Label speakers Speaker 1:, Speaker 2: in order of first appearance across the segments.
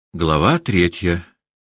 Speaker 1: Глава 3.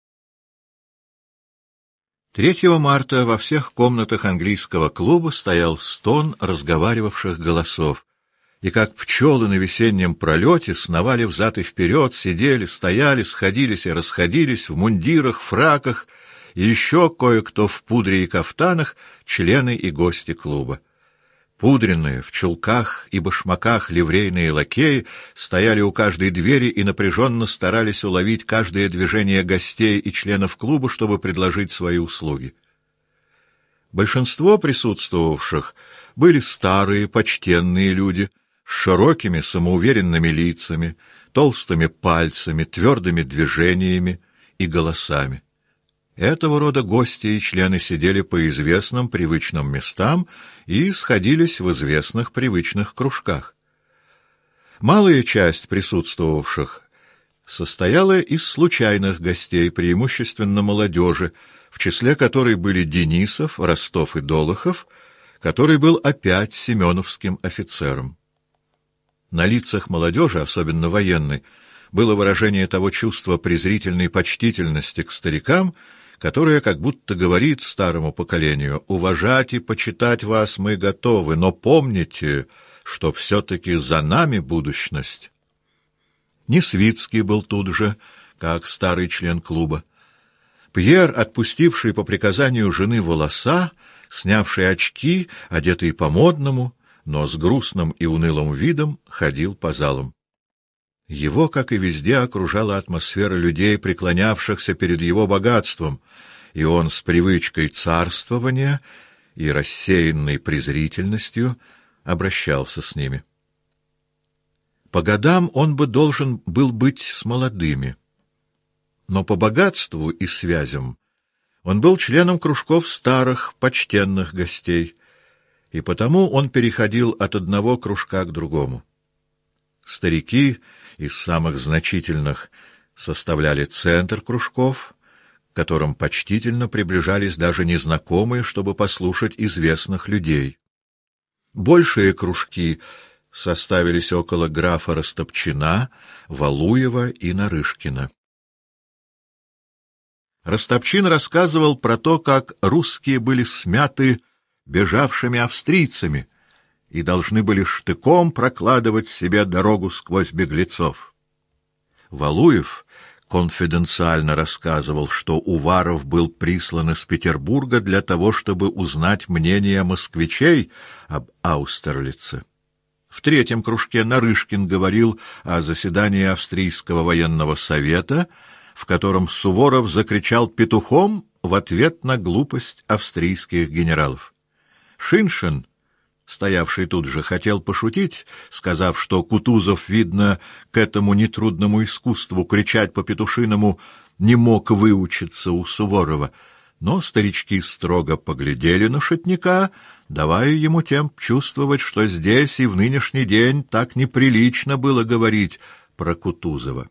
Speaker 1: 3 марта во всех комнатах английского клуба стоял стон разговаривавших голосов, и как пчелы на весеннем пролете сновали взад и вперед, сидели, стояли, сходились и расходились в мундирах, фраках, и еще кое-кто в пудре и кафтанах, члены и гости клуба. Пудренные, в чулках и башмаках ливрейные лакеи стояли у каждой двери и напряженно старались уловить каждое движение гостей и членов клуба, чтобы предложить свои услуги. Большинство присутствовавших были старые, почтенные люди с широкими, самоуверенными лицами, толстыми пальцами, твердыми движениями и голосами. Этого рода гости и члены сидели по известным привычным местам и сходились в известных привычных кружках. Малая часть присутствовавших состояла из случайных гостей, преимущественно молодежи, в числе которой были Денисов, Ростов и Долохов, который был опять семеновским офицером. На лицах молодежи, особенно военной, было выражение того чувства презрительной почтительности к старикам, которая как будто говорит старому поколению: «Уважать и почитать вас мы готовы, но помните, что все-таки за нами будущность». Несвицкий был тут же, как старый член клуба. Пьер, отпустивший по приказанию жены волоса, снявший очки, одетый по-модному, но с грустным и унылым видом, ходил по залам. Его, как и везде, окружала атмосфера людей, преклонявшихся перед его богатством, и он с привычкой царствования и рассеянной презрительностью обращался с ними. По годам он бы должен был быть с молодыми, но по богатству и связям он был членом кружков старых, почтенных гостей, и потому он переходил от одного кружка к другому. Старики из самых значительных составляли центр кружков, к которым почтительно приближались даже незнакомые, чтобы послушать известных людей. Большие кружки составились около графа Растопчина, Валуева и Нарышкина. Растопчин рассказывал про то, как русские были смяты бежавшими австрийцами и должны были штыком прокладывать себе дорогу сквозь беглецов. Валуев конфиденциально рассказывал, что Уваров был прислан из Петербурга для того, чтобы узнать мнение москвичей об Аустерлице. В третьем кружке Нарышкин говорил о заседании Австрийского военного совета, в котором Суворов закричал петухом в ответ на глупость австрийских генералов. Шиншин, стоявший тут же, хотел пошутить, сказав, что Кутузов, видно, к этому нетрудному искусству кричать по-петушиному не мог выучиться у Суворова, но старички строго поглядели на шутника, давая ему тем чувствовать, что здесь и в нынешний день так неприлично было говорить про Кутузова.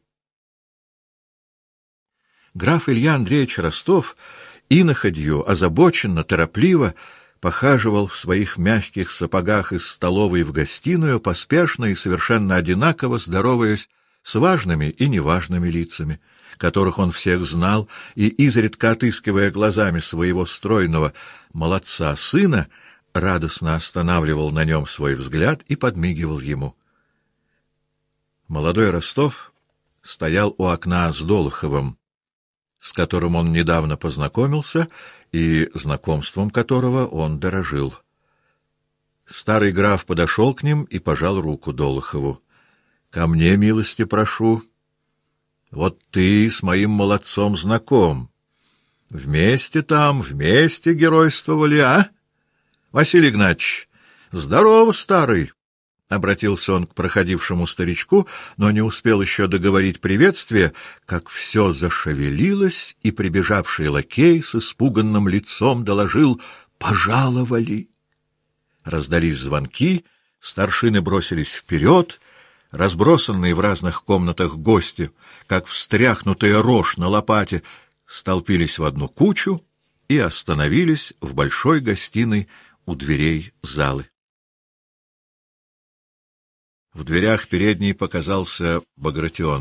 Speaker 1: Граф Илья Андреевич Ростов иноходью, озабоченно, торопливо похаживал в своих мягких сапогах из столовой в гостиную, поспешно и совершенно одинаково здороваясь с важными и неважными лицами, которых он всех знал, и, изредка отыскивая глазами своего стройного молодца-сына, радостно останавливал на нем свой взгляд и подмигивал ему. Молодой Ростов стоял у окна с Долоховым, с которым он недавно познакомился и знакомством которого он дорожил. Старый граф подошел к ним и пожал руку Долохову. — Ко мне милости прошу. Вот ты с моим молодцом знаком. Вместе геройствовали, а? Василий Игнатьевич, здорово, старый! — обратился он к проходившему старичку, но не успел еще договорить приветствие, как все зашевелилось, и прибежавший лакей с испуганным лицом доложил: «Пожаловали!» Раздались звонки, старшины бросились вперед, разбросанные в разных комнатах гости, как встряхнутая рожь на лопате, столпились в одну кучу и остановились в большой гостиной у дверей залы. В дверях передней показался Багратион.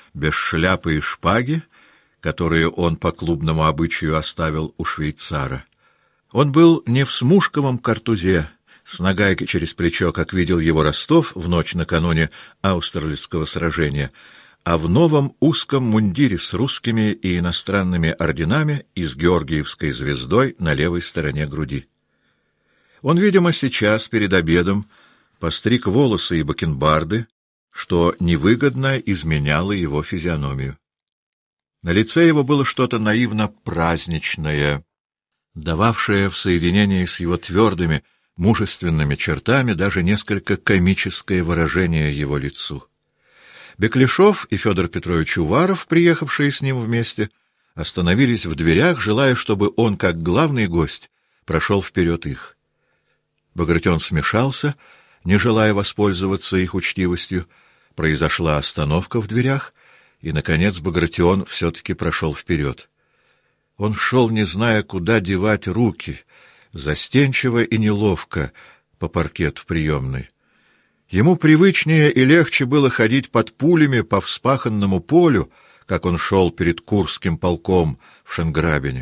Speaker 1: без шляпы и шпаги, которые он по клубному обычаю оставил у швейцара. Он был не в смушковом картузе, с нагайкой через плечо, как видел его Ростов в ночь накануне Аустерлицкого сражения, а в новом узком мундире с русскими и иностранными орденами и с георгиевской звездой на левой стороне груди. Он, видимо, сейчас, перед обедом, постриг волосы и бакенбарды, что невыгодно изменяло его физиономию. На лице его было что-то наивно-праздничное, дававшее в соединении с его твердыми, мужественными чертами даже несколько комическое выражение его лицу. Беклешов и Федор Петрович Уваров, приехавшие с ним вместе, остановились в дверях, желая, чтобы он, как главный гость, прошел вперед их. Багратион смешался, не желая воспользоваться их учтивостью. Произошла остановка в дверях, и, наконец, Багратион все-таки прошел вперед. Он шел, не зная, куда девать руки, застенчиво и неловко по паркету приемной. Ему привычнее и легче было ходить под пулями по вспаханному полю, как он шел перед Курским полком в Шенграбене.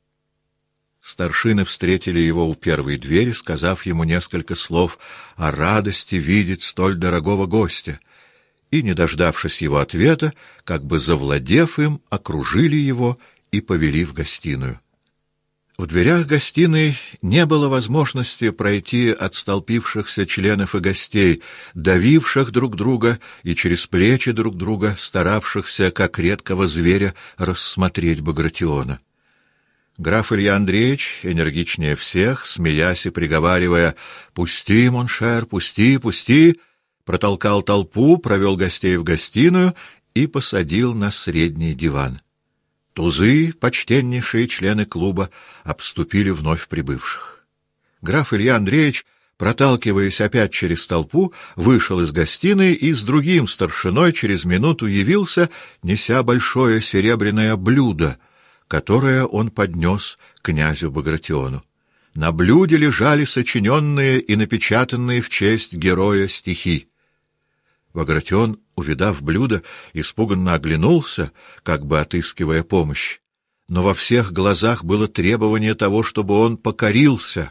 Speaker 1: Старшины встретили его у первой двери, сказав ему несколько слов о радости видеть столь дорогого гостя, и, не дождавшись его ответа, как бы завладев им, окружили его и повели в гостиную. В дверях гостиной не было возможности пройти от столпившихся членов и гостей, давивших друг друга и через плечи друг друга, старавшихся, как редкого зверя, рассмотреть Багратиона. Граф Илья Андреевич, энергичнее всех, смеясь и приговаривая «Пусти, моншер, пусти, пусти!», протолкал толпу, провел гостей в гостиную и посадил на средний диван. Тузы, почтеннейшие члены клуба, обступили вновь прибывших. Граф Илья Андреевич, проталкиваясь опять через толпу, вышел из гостиной и с другим старшиной через минуту явился, неся большое серебряное блюдо, которое он поднес князю Багратиону. На блюде лежали сочиненные и напечатанные в честь героя стихи. Багратион, увидав блюдо, испуганно оглянулся, как бы отыскивая помощь, но во всех глазах было требование того, чтобы он покорился.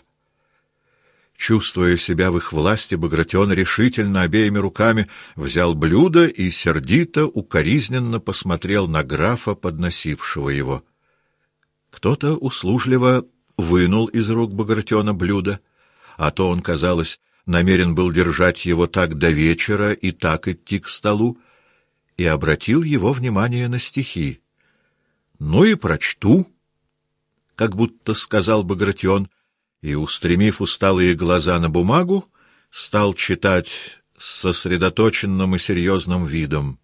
Speaker 1: Чувствуя себя в их власти, Багратион решительно обеими руками взял блюдо и сердито, укоризненно посмотрел на графа, подносившего его. Кто-то услужливо вынул из рук Багратиона блюдо, а то он, казалось, намерен был держать его так до вечера и так идти к столу, и обратил его внимание на стихи. «Ну и прочту», — как будто сказал Багратион, и, устремив усталые глаза на бумагу, стал читать с сосредоточенным и серьезным видом.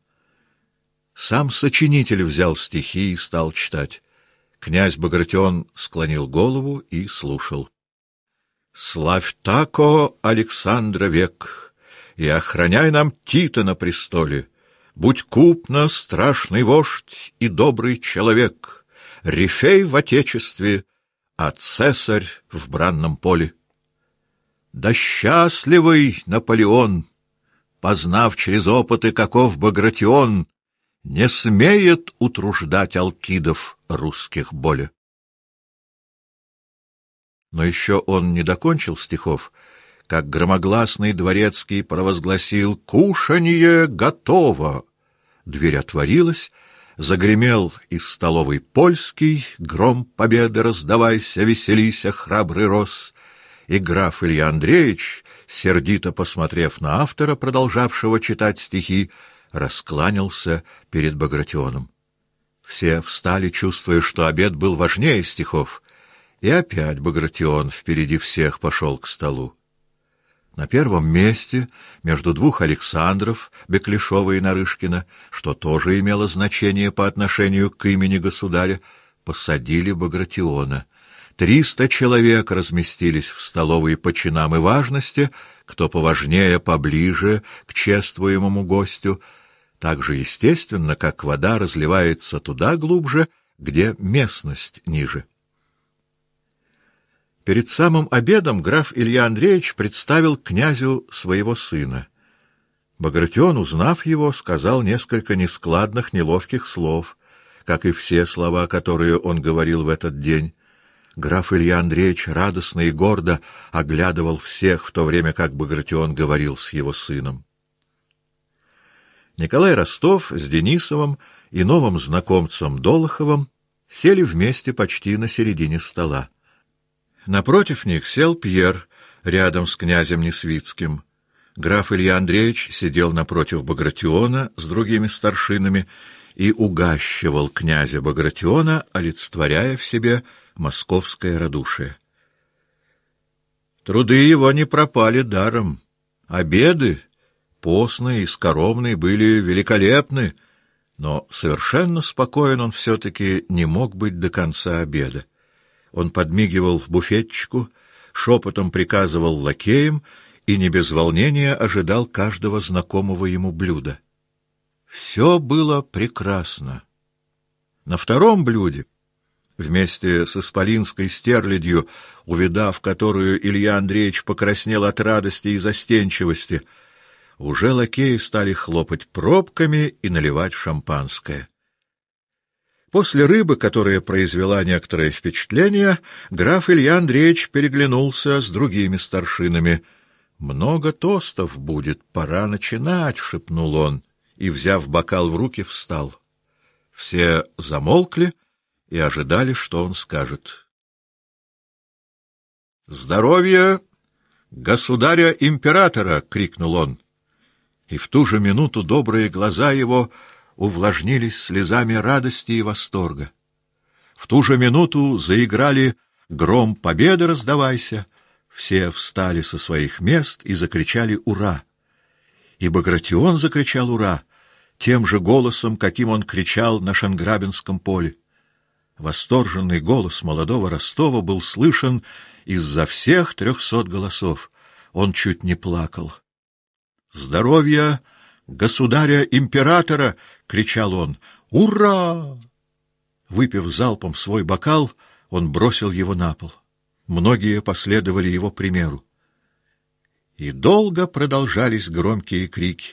Speaker 1: Сам сочинитель взял стихи и стал читать. Князь Багратион склонил голову и слушал. «Славь тако Александра век, и охраняй нам Тита на престоле. Будь купно страшный вождь и добрый человек, Рифей в отечестве, а цесарь в бранном поле. Да счастливый Наполеон, познав через опыты, каков Багратион, не смеет утруждать алкидов русских боли». Но еще он не докончил стихов, как громогласный дворецкий провозгласил «Кушанье готово!». Дверь отворилась, загремел из столовой польский, гром победы раздавайся, веселися, храбрый рос, и граф Илья Андреевич, сердито посмотрев на автора, продолжавшего читать стихи, раскланялся перед Багратионом. Все встали, чувствуя, что обед был важнее стихов, и опять Багратион впереди всех пошел к столу. На первом месте, между двух Александров, Беклешова и Нарышкина, что тоже имело значение по отношению к имени государя, посадили Багратиона. 300 человек разместились в столовой по чинам и важности, кто поважнее, поближе к чествуемому гостю, так же естественно, как вода разливается туда глубже, где местность ниже. Перед самым обедом граф Илья Андреевич представил князю своего сына. Багратион, узнав его, сказал несколько нескладных, неловких слов, как и все слова, которые он говорил в этот день. Граф Илья Андреевич радостно и гордо оглядывал всех, в то время как Багратион говорил с его сыном. Николай Ростов с Денисовым и новым знакомцем Долоховым сели вместе почти на середине стола. Напротив них сел Пьер, рядом с князем Несвицким. Граф Илья Андреевич сидел напротив Багратиона с другими старшинами и угощивал князя Багратиона, олицетворяя в себе московское радушие. Труды его не пропали даром. Обеды, постные и скоромные, были великолепны, но совершенно спокоен он все-таки не мог быть до конца обеда. Он подмигивал буфетчику, шепотом приказывал лакеям и не без волнения ожидал каждого знакомого ему блюда. Все было прекрасно. На втором блюде, вместе с исполинской стерлядью, увидав которую Илья Андреевич покраснел от радости и застенчивости, уже лакеи стали хлопать пробками и наливать шампанское. После рыбы, которая произвела некоторое впечатление, граф Илья Андреевич переглянулся с другими старшинами. «Много тостов будет, пора начинать», — шепнул он, и, взяв бокал в руки, встал. Все замолкли и ожидали, что он скажет. «Здоровье государя-императора!» — крикнул он. И в ту же минуту добрые глаза его увлажнились слезами радости и восторга. В ту же минуту заиграли «Гром победы раздавайся», все встали со своих мест и закричали «Ура!». И Багратион закричал «Ура!» тем же голосом, каким он кричал на Шанграбинском поле. Восторженный голос молодого Ростова был слышен из-за всех 300 голосов. Он чуть не плакал. «Здоровья государя-императора!» — кричал он. «Ура!» Выпив залпом свой бокал, он бросил его на пол. Многие последовали его примеру. И долго продолжались громкие крики.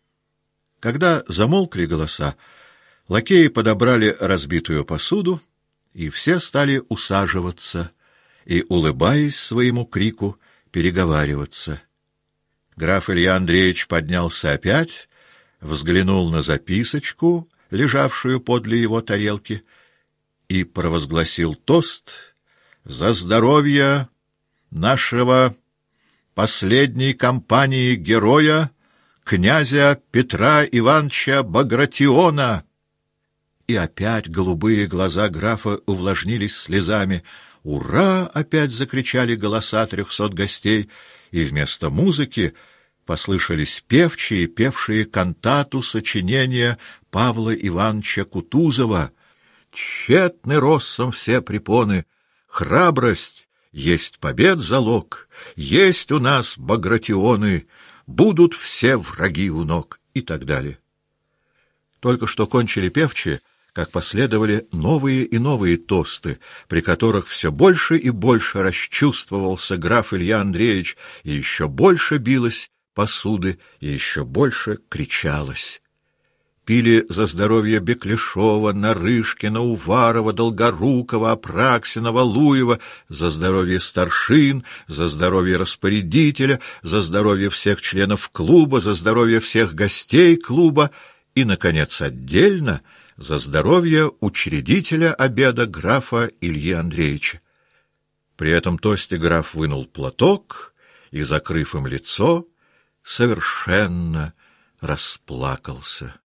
Speaker 1: Когда замолкли голоса, лакеи подобрали разбитую посуду, и все стали усаживаться и, улыбаясь своему крику, переговариваться. Граф Илья Андреевич поднялся опять, взглянул на записочку, лежавшую подле его тарелки, и провозгласил тост за здоровье нашего последней кампании героя, князя Петра Ивановича Багратиона. И опять голубые глаза графа увлажнились слезами. «Ура!» — опять закричали голоса 300 гостей, и вместо музыки послышались певчие, певшие кантату сочинения Павла Ивановича Кутузова. «Тщетны россом все препоны, храбрость есть побед залог, есть у нас Багратионы, будут все враги у ног» и так далее. Только что кончили певчие, как последовали новые и новые тосты, при которых все больше и больше расчувствовался граф Илья Андреевич, и еще больше билось посуды, и еще больше кричалось. Пили за здоровье Беклешова, Нарышкина, Уварова, Долгорукова, Апраксина, Валуева, за здоровье старшин, за здоровье распорядителя, за здоровье всех членов клуба, за здоровье всех гостей клуба и, наконец, отдельно за здоровье учредителя обеда графа Ильи Андреевича. При этом тосте граф вынул платок и, закрыв им лицо, совершенно расплакался.